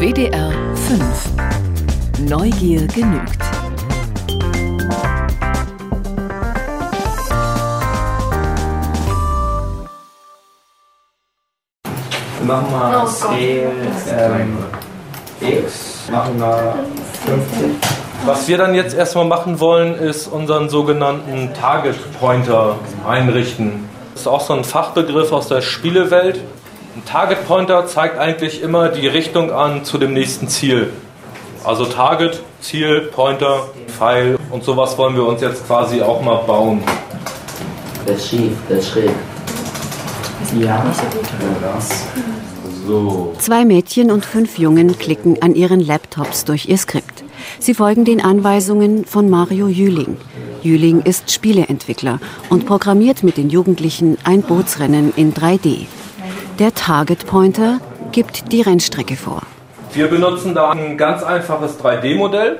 WDR 5. Neugier genügt. Wir machen mal X, machen wir 50. Was wir dann jetzt erstmal machen wollen, ist unseren sogenannten Target Pointer einrichten. Das ist auch so ein Fachbegriff aus der Spielewelt. Ein Target Pointer zeigt eigentlich immer die Richtung an zu dem nächsten Ziel. Also Target, Ziel, Pointer, Pfeil und sowas wollen wir uns jetzt quasi auch mal bauen. Das ist schief, das ist schräg. Ja, so. 2 Mädchen und 5 Jungen klicken an ihren Laptops durch ihr Skript. Sie folgen den Anweisungen von Mario Jüling. Jüling ist Spieleentwickler und programmiert mit den Jugendlichen ein Bootsrennen in 3D. Der Target Pointer gibt die Rennstrecke vor. Wir benutzen da ein ganz einfaches 3D-Modell.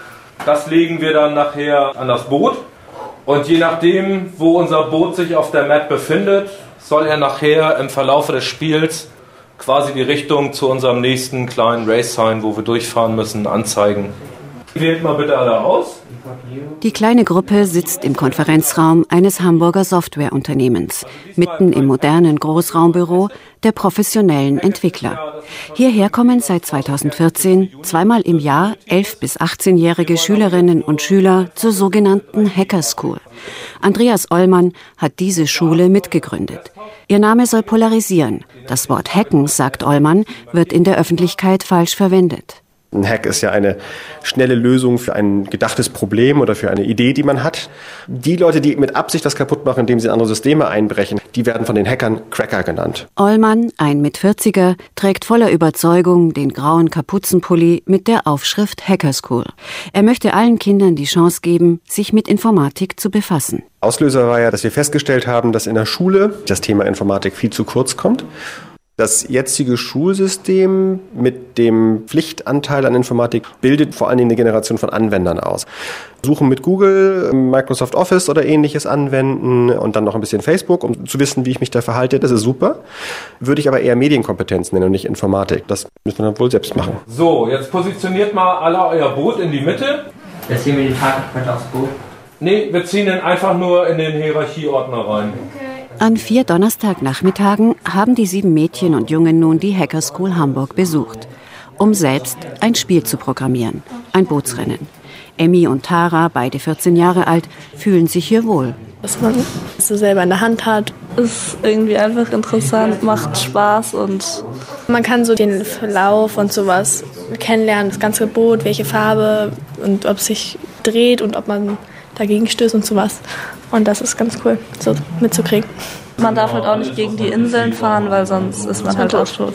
Das legen wir dann nachher an das Boot. Und je nachdem, wo unser Boot sich auf der Map befindet, soll er nachher im Verlauf des Spiels quasi die Richtung zu unserem nächsten kleinen Race-Sign, wo wir durchfahren müssen, anzeigen. Wählt mal bitte alle aus. Die kleine Gruppe sitzt im Konferenzraum eines Hamburger Softwareunternehmens, mitten im modernen Großraumbüro der professionellen Entwickler. Hierher kommen seit 2014 zweimal im Jahr 11- bis 18-jährige Schülerinnen und Schüler zur sogenannten Hacker School. Andreas Ollmann hat diese Schule mitgegründet. Ihr Name soll polarisieren. Das Wort Hacken, sagt Ollmann, wird in der Öffentlichkeit falsch verwendet. Ein Hack ist ja eine schnelle Lösung für ein gedachtes Problem oder für eine Idee, die man hat. Die Leute, die mit Absicht was kaputt machen, indem sie in andere Systeme einbrechen, die werden von den Hackern Cracker genannt. Ollmann, ein Mit-40er, trägt voller Überzeugung den grauen Kapuzenpulli mit der Aufschrift Hacker School. Er möchte allen Kindern die Chance geben, sich mit Informatik zu befassen. Auslöser war ja, dass wir festgestellt haben, dass in der Schule das Thema Informatik viel zu kurz kommt. Das jetzige Schulsystem mit dem Pflichtanteil an Informatik bildet vor allen Dingen eine Generation von Anwendern aus. Suchen mit Google, Microsoft Office oder ähnliches anwenden und dann noch ein bisschen Facebook, um zu wissen, wie ich mich da verhalte. Das ist super. Würde ich aber eher Medienkompetenz nennen und nicht Informatik. Das müssen wir dann wohl selbst machen. So, jetzt positioniert mal alle euer Boot in die Mitte. Jetzt ziehen wir die Target aufs Boot. Nee, wir ziehen ihn einfach nur in den Hierarchieordner rein. An 4 Donnerstagnachmittagen haben die 7 Mädchen und Jungen nun die Hacker School Hamburg besucht, um selbst ein Spiel zu programmieren, ein Bootsrennen. Emmy und Tara, beide 14 Jahre alt, fühlen sich hier wohl. Was man so selber in der Hand hat, ist irgendwie einfach interessant, macht Spaß und man kann so den Verlauf und sowas kennenlernen, das ganze Boot, welche Farbe und ob es sich dreht und ob man dagegen stößt und sowas. Und das ist ganz cool, so mitzukriegen. Man darf halt auch nicht gegen die Inseln fahren, weil sonst ist man halt auch tot.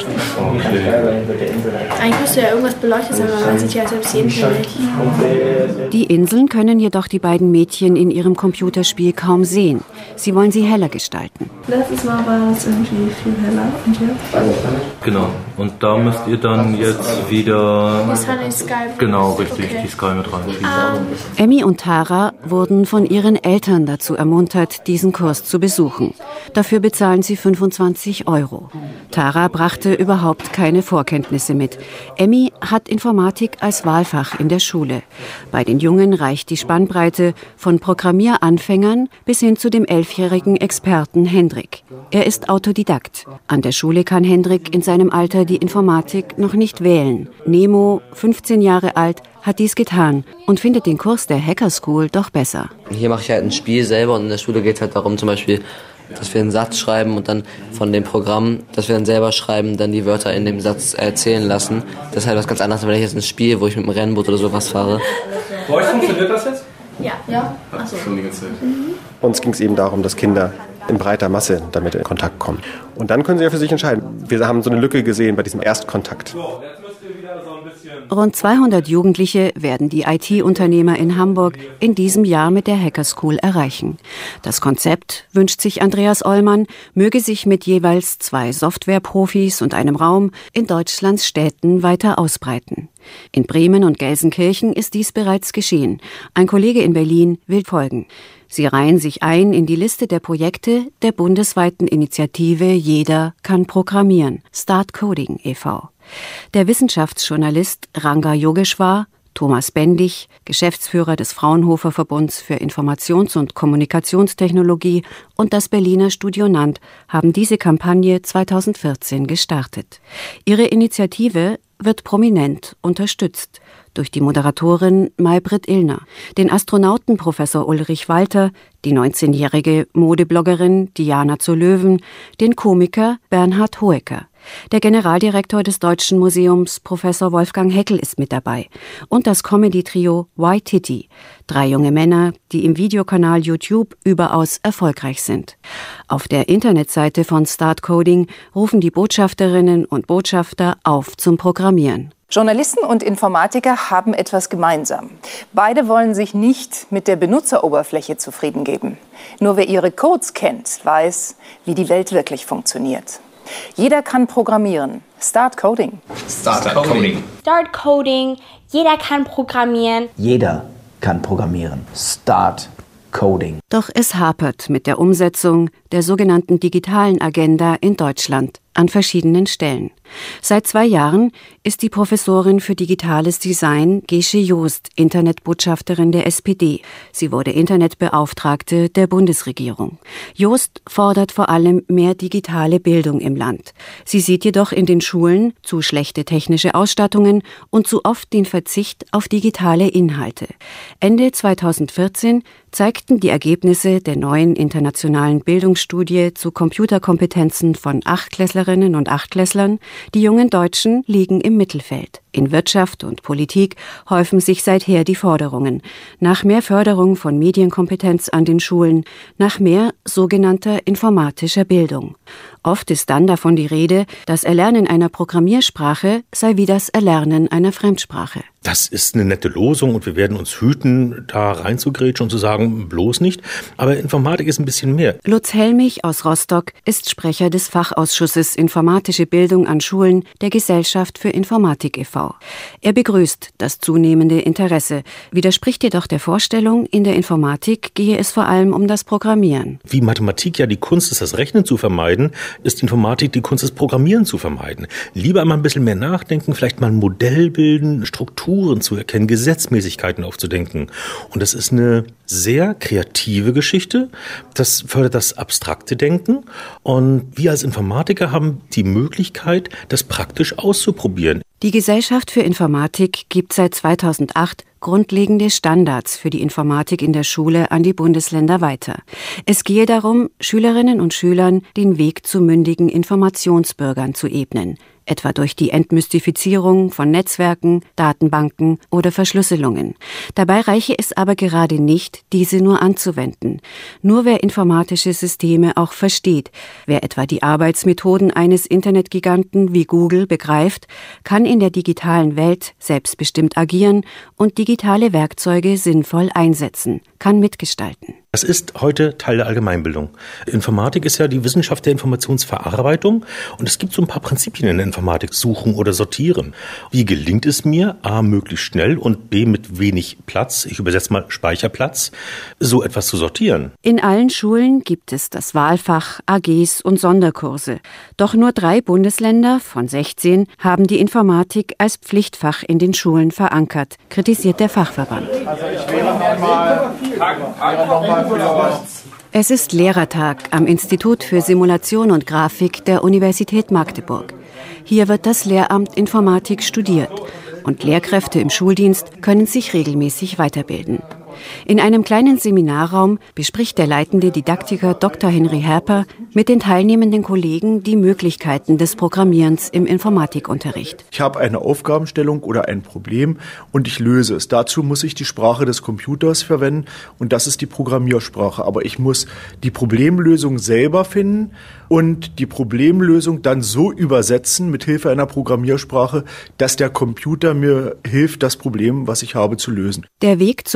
Eigentlich müsste ja irgendwas beleuchtet sein, aber man sieht ja selbst die Insel nicht. Die Inseln können jedoch die beiden Mädchen in ihrem Computerspiel kaum sehen. Sie wollen sie heller gestalten. Letztes Mal war es irgendwie viel heller. Und jetzt? Genau. Und da müsst ihr dann jetzt wieder... Die Sunny Sky. Genau, richtig, die Sky mit reinschieben. Emmy und Tara wurden von ihren Eltern dazu ermuntert, diesen Kurs zu besuchen. Dafür bezahlen sie 25 €. Tara brachte überhaupt keine Vorkenntnisse mit. Emmy hat Informatik als Wahlfach in der Schule. Bei den Jungen reicht die Spannbreite von Programmieranfängern bis hin zu dem 11-jährigen Experten Hendrik. Er ist Autodidakt. An der Schule kann Hendrik in seinem Alter die Informatik noch nicht wählen. Nemo, 15 Jahre alt, hat dies getan und findet den Kurs der Hacker School doch besser. Hier mache ich halt ein Spiel selber und in der Schule geht es halt darum, zum Beispiel, dass wir einen Satz schreiben und dann von dem Programm, das wir dann selber schreiben, dann die Wörter in dem Satz erzählen lassen. Das ist halt was ganz anderes, wenn ich jetzt ein Spiel, wo ich mit einem Rennboot oder sowas fahre. Bei euch funktioniert das jetzt? Ja. Achso. Schon die ganze Zeit. Uns ging es eben darum, dass Kinder in breiter Masse damit in Kontakt kommen. Und dann können sie ja für sich entscheiden. Wir haben so eine Lücke gesehen bei diesem Erstkontakt. So, jetzt müsst ihr wieder so ein bisschen... Rund 200 Jugendliche werden die IT-Unternehmer in Hamburg in diesem Jahr mit der Hacker School erreichen. Das Konzept, wünscht sich Andreas Ollmann, möge sich mit jeweils 2 Softwareprofis und einem Raum in Deutschlands Städten weiter ausbreiten. In Bremen und Gelsenkirchen ist dies bereits geschehen. Ein Kollege in Berlin will folgen. Sie reihen sich ein in die Liste der Projekte der bundesweiten Initiative Jeder kann programmieren, Start Coding e.V. Der Wissenschaftsjournalist Ranga Yogeshwar, Thomas Bendig, Geschäftsführer des Fraunhofer Verbunds für Informations- und Kommunikationstechnologie und das Berliner Studio Nant haben diese Kampagne 2014 gestartet. Ihre Initiative wird prominent unterstützt durch die Moderatorin Maybrit Illner, den Astronauten Professor Ulrich Walter, die 19-jährige Modebloggerin Diana zur Löwen, den Komiker Bernhard Hoeker. Der Generaldirektor des Deutschen Museums, Professor Wolfgang Heckel, ist mit dabei. Und das Comedy-Trio Waititi, 3 junge Männer, die im Videokanal YouTube überaus erfolgreich sind. Auf der Internetseite von Start Coding rufen die Botschafterinnen und Botschafter auf zum Programmieren. Journalisten und Informatiker haben etwas gemeinsam. Beide wollen sich nicht mit der Benutzeroberfläche zufrieden geben. Nur wer ihre Codes kennt, weiß, wie die Welt wirklich funktioniert. Jeder kann programmieren. Start Coding. Start Coding. Start Coding. Jeder kann programmieren. Jeder kann programmieren. Start Coding. Doch es hapert mit der Umsetzung der sogenannten digitalen Agenda in Deutschland an verschiedenen Stellen. Seit 2 Jahren ist die Professorin für digitales Design Gesche Joost Internetbotschafterin der SPD. Sie wurde Internetbeauftragte der Bundesregierung. Joost fordert vor allem mehr digitale Bildung im Land. Sie sieht jedoch in den Schulen zu schlechte technische Ausstattungen und zu oft den Verzicht auf digitale Inhalte. Ende 2014 zeigten die Ergebnisse der neuen internationalen Bildungsstudie zu Computerkompetenzen von 8-Klässlerinnen und 8-Klässlern, die jungen Deutschen liegen im Mittelfeld. In Wirtschaft und Politik häufen sich seither die Forderungen nach mehr Förderung von Medienkompetenz an den Schulen, nach mehr sogenannter informatischer Bildung. Oft ist dann davon die Rede, das Erlernen einer Programmiersprache sei wie das Erlernen einer Fremdsprache. Das ist eine nette Losung und wir werden uns hüten, da reinzugrätschen und zu sagen, bloß nicht. Aber Informatik ist ein bisschen mehr. Lutz Helmich aus Rostock ist Sprecher des Fachausschusses Informatische Bildung an Schulen der Gesellschaft für Informatik e.V. Er begrüßt das zunehmende Interesse, widerspricht jedoch der Vorstellung, in der Informatik gehe es vor allem um das Programmieren. Wie Mathematik ja die Kunst ist, das Rechnen zu vermeiden, ist Informatik die Kunst, das Programmieren zu vermeiden. Lieber einmal ein bisschen mehr nachdenken, vielleicht mal ein Modell bilden, Strukturen zu erkennen, Gesetzmäßigkeiten aufzudenken. Und das ist eine sehr kreative Geschichte. Das fördert das abstrakte Denken. Und wir als Informatiker haben die Möglichkeit, das praktisch auszuprobieren. Die Gesellschaft für Informatik gibt seit 2008 grundlegende Standards für die Informatik in der Schule an die Bundesländer weiter. Es gehe darum, Schülerinnen und Schülern den Weg zu mündigen Informationsbürgern zu ebnen, etwa durch die Entmystifizierung von Netzwerken, Datenbanken oder Verschlüsselungen. Dabei reiche es aber gerade nicht, diese nur anzuwenden. Nur wer informatische Systeme auch versteht, wer etwa die Arbeitsmethoden eines Internetgiganten wie Google begreift, kann in der digitalen Welt selbstbestimmt agieren und digitale Werkzeuge sinnvoll einsetzen, kann mitgestalten. Das ist heute Teil der Allgemeinbildung. Informatik ist ja die Wissenschaft der Informationsverarbeitung und es gibt so ein paar Prinzipien in der Informatik, suchen oder sortieren. Wie gelingt es mir, A, möglichst schnell und B, mit wenig Platz, ich übersetze mal Speicherplatz, so etwas zu sortieren? In allen Schulen gibt es das Wahlfach, AGs und Sonderkurse. Doch nur 3 Bundesländer von 16 haben die Informatik als Pflichtfach in den Schulen verankert, kritisiert der Fachverband. Also ich wäre nochmal Es ist Lehrertag am Institut für Simulation und Grafik der Universität Magdeburg. Hier wird das Lehramt Informatik studiert und Lehrkräfte im Schuldienst können sich regelmäßig weiterbilden. In einem kleinen Seminarraum bespricht der leitende Didaktiker Dr. Henry Herper mit den teilnehmenden Kollegen die Möglichkeiten des Programmierens im Informatikunterricht. Ich habe eine Aufgabenstellung oder ein Problem und ich löse es. Dazu muss ich die Sprache des Computers verwenden und das ist die Programmiersprache. Aber ich muss die Problemlösung selber finden und die Problemlösung dann so übersetzen mit Hilfe einer Programmiersprache, dass der Computer mir hilft, das Problem, was ich habe, zu lösen. Der Weg zur Lösung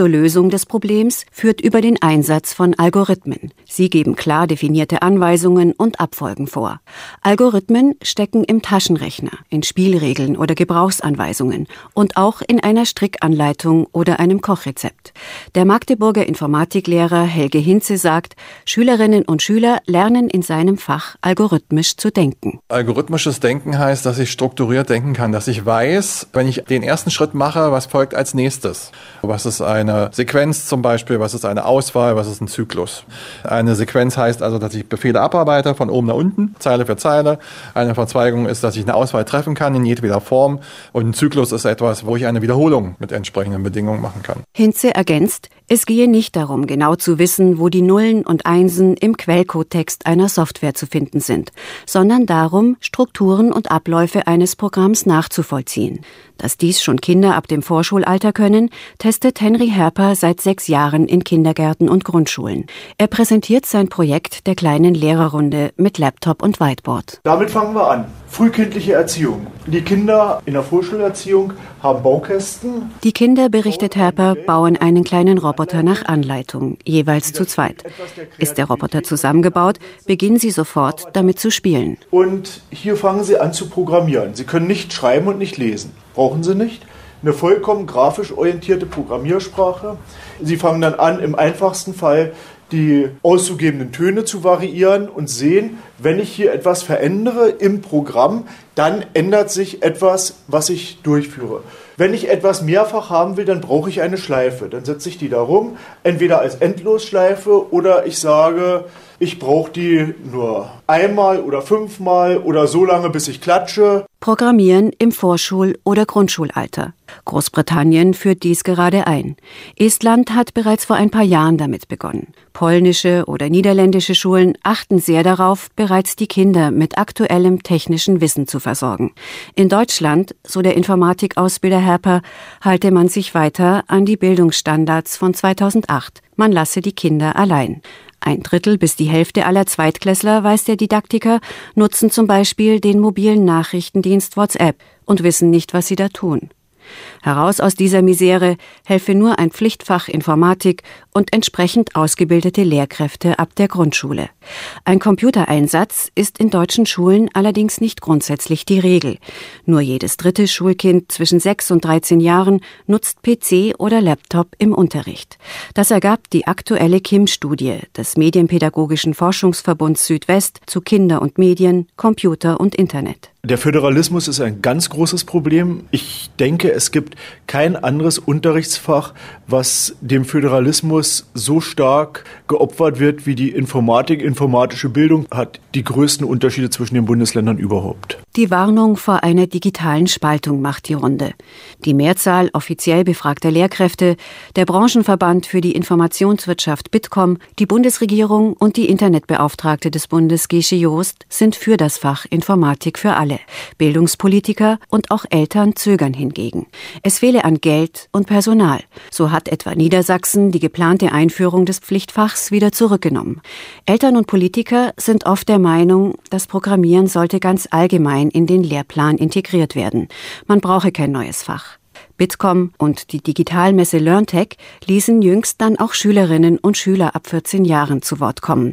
Lösung des Problems führt über den Einsatz von Algorithmen. Sie geben klar definierte Anweisungen und Abfolgen vor. Algorithmen stecken im Taschenrechner, in Spielregeln oder Gebrauchsanweisungen und auch in einer Strickanleitung oder einem Kochrezept. Der Magdeburger Informatiklehrer Helge Hinze sagt, Schülerinnen und Schüler lernen in seinem Fach algorithmisch zu denken. Algorithmisches Denken heißt, dass ich strukturiert denken kann, dass ich weiß, wenn ich den ersten Schritt mache, was folgt als nächstes. Was ist eine Sequenz zum Beispiel, was ist eine Auswahl, was ist ein Zyklus. Eine Sequenz heißt also, dass ich Befehle abarbeite, von oben nach unten, Zeile für Zeile. Eine Verzweigung ist, dass ich eine Auswahl treffen kann in jedweder Form. Und ein Zyklus ist etwas, wo ich eine Wiederholung mit entsprechenden Bedingungen machen kann. Hinze ergänzt, es gehe nicht darum, genau zu wissen, wo die Nullen und Einsen im Quellcode-Text einer Software zu finden sind, sondern darum, Strukturen und Abläufe eines Programms nachzuvollziehen. Dass dies schon Kinder ab dem Vorschulalter können, testet Henry Herper seit 6 Jahren in Kindergärten und Grundschulen. Er präsentiert sein Projekt der kleinen Lehrerrunde mit Laptop und Whiteboard. Damit fangen wir an. Frühkindliche Erziehung. Die Kinder in der Vorschulerziehung haben Baukästen. Die Kinder, berichtet Herper, bauen einen kleinen Roboter nach Anleitung, jeweils zu zweit. Ist der Roboter zusammengebaut, beginnen sie sofort damit zu spielen. Und hier fangen sie an zu programmieren. Sie können nicht schreiben und nicht lesen. Brauchen sie nicht. Eine vollkommen grafisch orientierte Programmiersprache. Sie fangen dann an, im einfachsten Fall die auszugebenden Töne zu variieren und sehen, wenn ich hier etwas verändere im Programm, dann ändert sich etwas, was ich durchführe. Wenn ich etwas mehrfach haben will, dann brauche ich eine Schleife. Dann setze ich die da rum, entweder als Endlosschleife oder ich sage, ich brauche die nur einmal oder 5-mal oder so lange, bis ich klatsche. Programmieren im Vorschul- oder Grundschulalter. Großbritannien führt dies gerade ein. Estland hat bereits vor ein paar Jahren damit begonnen. Polnische oder niederländische Schulen achten sehr darauf, bereits die Kinder mit aktuellem technischen Wissen zu versorgen. In Deutschland, so der Informatikausbilder Herper, halte man sich weiter an die Bildungsstandards von 2008. Man lasse die Kinder allein. 1/3 bis die Hälfte aller Zweitklässler, weiß der Didaktiker, nutzen zum Beispiel den mobilen Nachrichtendienst WhatsApp und wissen nicht, was sie da tun. Heraus aus dieser Misere helfe nur ein Pflichtfach Informatik und entsprechend ausgebildete Lehrkräfte ab der Grundschule. Ein Computereinsatz ist in deutschen Schulen allerdings nicht grundsätzlich die Regel. Nur jedes 3. Schulkind zwischen 6 und 13 Jahren nutzt PC oder Laptop im Unterricht. Das ergab die aktuelle KIM-Studie des Medienpädagogischen Forschungsverbunds Südwest zu Kinder und Medien, Computer und Internet. Der Föderalismus ist ein ganz großes Problem. Ich denke, es gibt kein anderes Unterrichtsfach, was dem Föderalismus so stark geopfert wird wie die Informatik. Informatische Bildung hat die größten Unterschiede zwischen den Bundesländern überhaupt. Die Warnung vor einer digitalen Spaltung macht die Runde. Die Mehrzahl offiziell befragter Lehrkräfte, der Branchenverband für die Informationswirtschaft Bitkom, die Bundesregierung und die Internetbeauftragte des Bundes Gesche Joost sind für das Fach Informatik für alle. Bildungspolitiker und auch Eltern zögern hingegen. Es fehle an Geld und Personal. So hat etwa Niedersachsen die geplante Einführung des Pflichtfachs wieder zurückgenommen. Eltern und Politiker sind oft der Meinung, das Programmieren sollte ganz allgemein in den Lehrplan integriert werden. Man brauche kein neues Fach. Bitkom und die Digitalmesse LearnTech ließen jüngst dann auch Schülerinnen und Schüler ab 14 Jahren zu Wort kommen.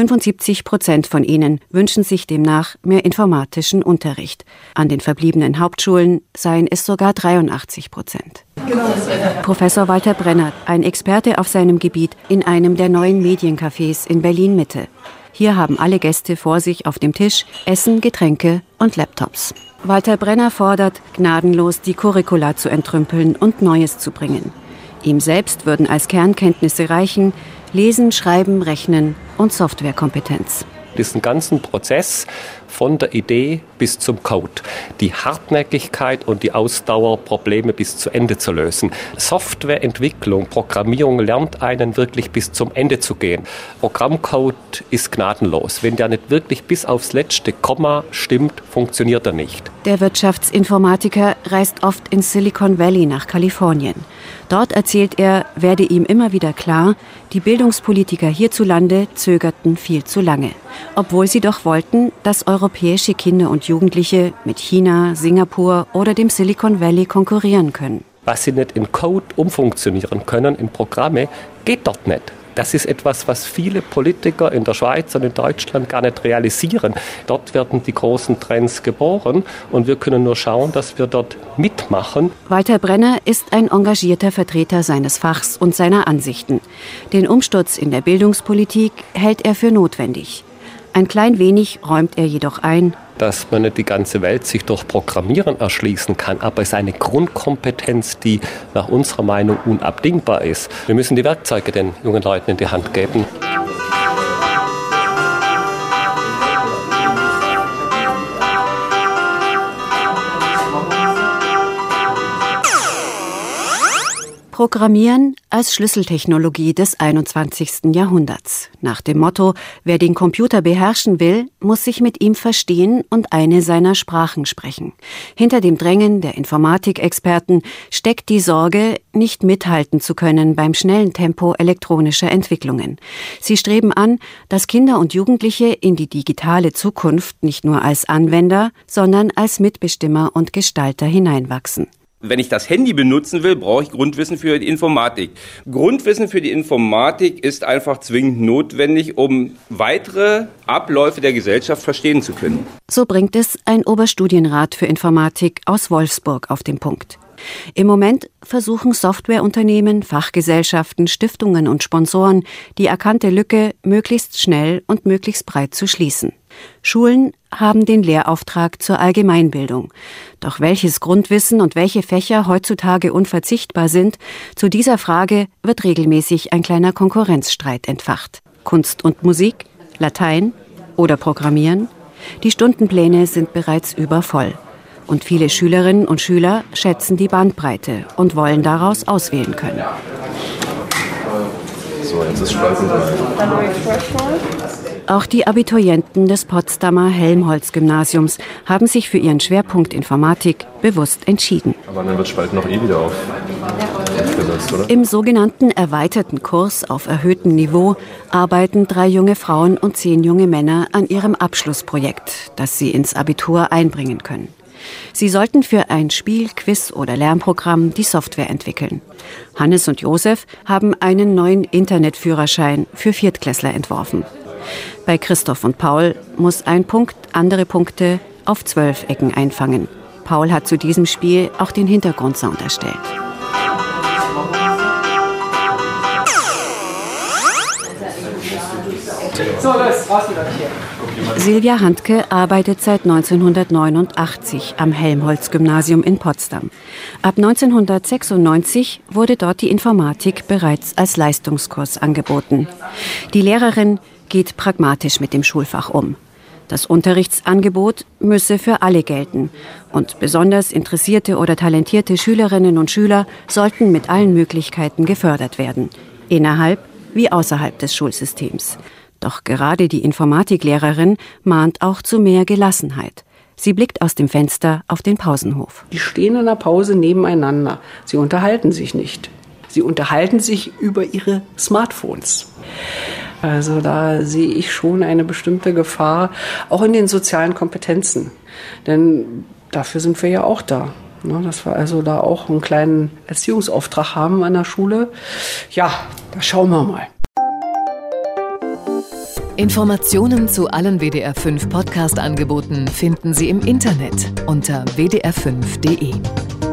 75% von ihnen wünschen sich demnach mehr informatischen Unterricht. An den verbliebenen Hauptschulen seien es sogar 83%. Professor Walter Brenner, ein Experte auf seinem Gebiet in einem der neuen Mediencafés in Berlin-Mitte. Hier haben alle Gäste vor sich auf dem Tisch Essen, Getränke und Laptops. Walter Brenner fordert, gnadenlos die Curricula zu entrümpeln und Neues zu bringen. Ihm selbst würden als Kernkenntnisse reichen Lesen, Schreiben, Rechnen und Softwarekompetenz. Diesen ganzen Prozess von der Idee bis zum Code. Die Hartnäckigkeit und die Ausdauer, Probleme bis zu Ende zu lösen. Softwareentwicklung, Programmierung lernt einen wirklich bis zum Ende zu gehen. Programmcode ist gnadenlos. Wenn der nicht wirklich bis aufs letzte Komma stimmt, funktioniert er nicht. Der Wirtschaftsinformatiker reist oft ins Silicon Valley nach Kalifornien. Dort, erzählt er, werde ihm immer wieder klar, die Bildungspolitiker hierzulande zögerten viel zu lange. Obwohl sie doch wollten, dass europäische Kinder und Jugendliche mit China, Singapur oder dem Silicon Valley konkurrieren können. Was sie nicht in Code umfunktionieren können, in Programme, geht dort nicht. Das ist etwas, was viele Politiker in der Schweiz und in Deutschland gar nicht realisieren. Dort werden die großen Trends geboren und wir können nur schauen, dass wir dort mitmachen. Walter Brenner ist ein engagierter Vertreter seines Fachs und seiner Ansichten. Den Umsturz in der Bildungspolitik hält er für notwendig. Ein klein wenig räumt er jedoch ein, dass man nicht die ganze Welt sich durch Programmieren erschließen kann, aber es ist eine Grundkompetenz, die nach unserer Meinung unabdingbar ist. Wir müssen die Werkzeuge den jungen Leuten in die Hand geben. Programmieren als Schlüsseltechnologie des 21. Jahrhunderts. Nach dem Motto, wer den Computer beherrschen will, muss sich mit ihm verstehen und eine seiner Sprachen sprechen. Hinter dem Drängen der Informatikexperten steckt die Sorge, nicht mithalten zu können beim schnellen Tempo elektronischer Entwicklungen. Sie streben an, dass Kinder und Jugendliche in die digitale Zukunft nicht nur als Anwender, sondern als Mitbestimmer und Gestalter hineinwachsen. Wenn ich das Handy benutzen will, brauche ich Grundwissen für die Informatik. Grundwissen für die Informatik ist einfach zwingend notwendig, um weitere Abläufe der Gesellschaft verstehen zu können. So bringt es ein Oberstudienrat für Informatik aus Wolfsburg auf den Punkt. Im Moment versuchen Softwareunternehmen, Fachgesellschaften, Stiftungen und Sponsoren, die erkannte Lücke möglichst schnell und möglichst breit zu schließen. Schulen haben den Lehrauftrag zur Allgemeinbildung. Doch welches Grundwissen und welche Fächer heutzutage unverzichtbar sind, zu dieser Frage wird regelmäßig ein kleiner Konkurrenzstreit entfacht. Kunst und Musik, Latein oder Programmieren? Die Stundenpläne sind bereits übervoll. Und viele Schülerinnen und Schüler schätzen die Bandbreite und wollen daraus auswählen können. So, jetzt ist Spalten 3. Auch die Abiturienten des Potsdamer Helmholtz-Gymnasiums haben sich für ihren Schwerpunkt Informatik bewusst entschieden. Aber dann wird Spalten noch wieder aufgesetzt, oder? Im sogenannten erweiterten Kurs auf erhöhtem Niveau arbeiten 3 junge Frauen und 10 junge Männer an ihrem Abschlussprojekt, das sie ins Abitur einbringen können. Sie sollten für ein Spiel, Quiz oder Lernprogramm die Software entwickeln. Hannes und Josef haben einen neuen Internetführerschein für Viertklässler entworfen. Bei Christoph und Paul muss ein Punkt andere Punkte auf 12 Ecken einfangen. Paul hat zu diesem Spiel auch den Hintergrundsound erstellt. So, los, raus wieder hier. Silvia Handke arbeitet seit 1989 am Helmholtz-Gymnasium in Potsdam. Ab 1996 wurde dort die Informatik bereits als Leistungskurs angeboten. Die Lehrerin geht pragmatisch mit dem Schulfach um. Das Unterrichtsangebot müsse für alle gelten und besonders interessierte oder talentierte Schülerinnen und Schüler sollten mit allen Möglichkeiten gefördert werden, innerhalb wie außerhalb des Schulsystems. Doch gerade die Informatiklehrerin mahnt auch zu mehr Gelassenheit. Sie blickt aus dem Fenster auf den Pausenhof. Die stehen in der Pause nebeneinander. Sie unterhalten sich nicht. Sie unterhalten sich über ihre Smartphones. Also da sehe ich schon eine bestimmte Gefahr, auch in den sozialen Kompetenzen. Denn dafür sind wir ja auch da. Dass wir also da auch einen kleinen Erziehungsauftrag haben an der Schule. Ja, da schauen wir mal. Informationen zu allen WDR5 Podcast-Angeboten finden Sie im Internet unter wdr5.de.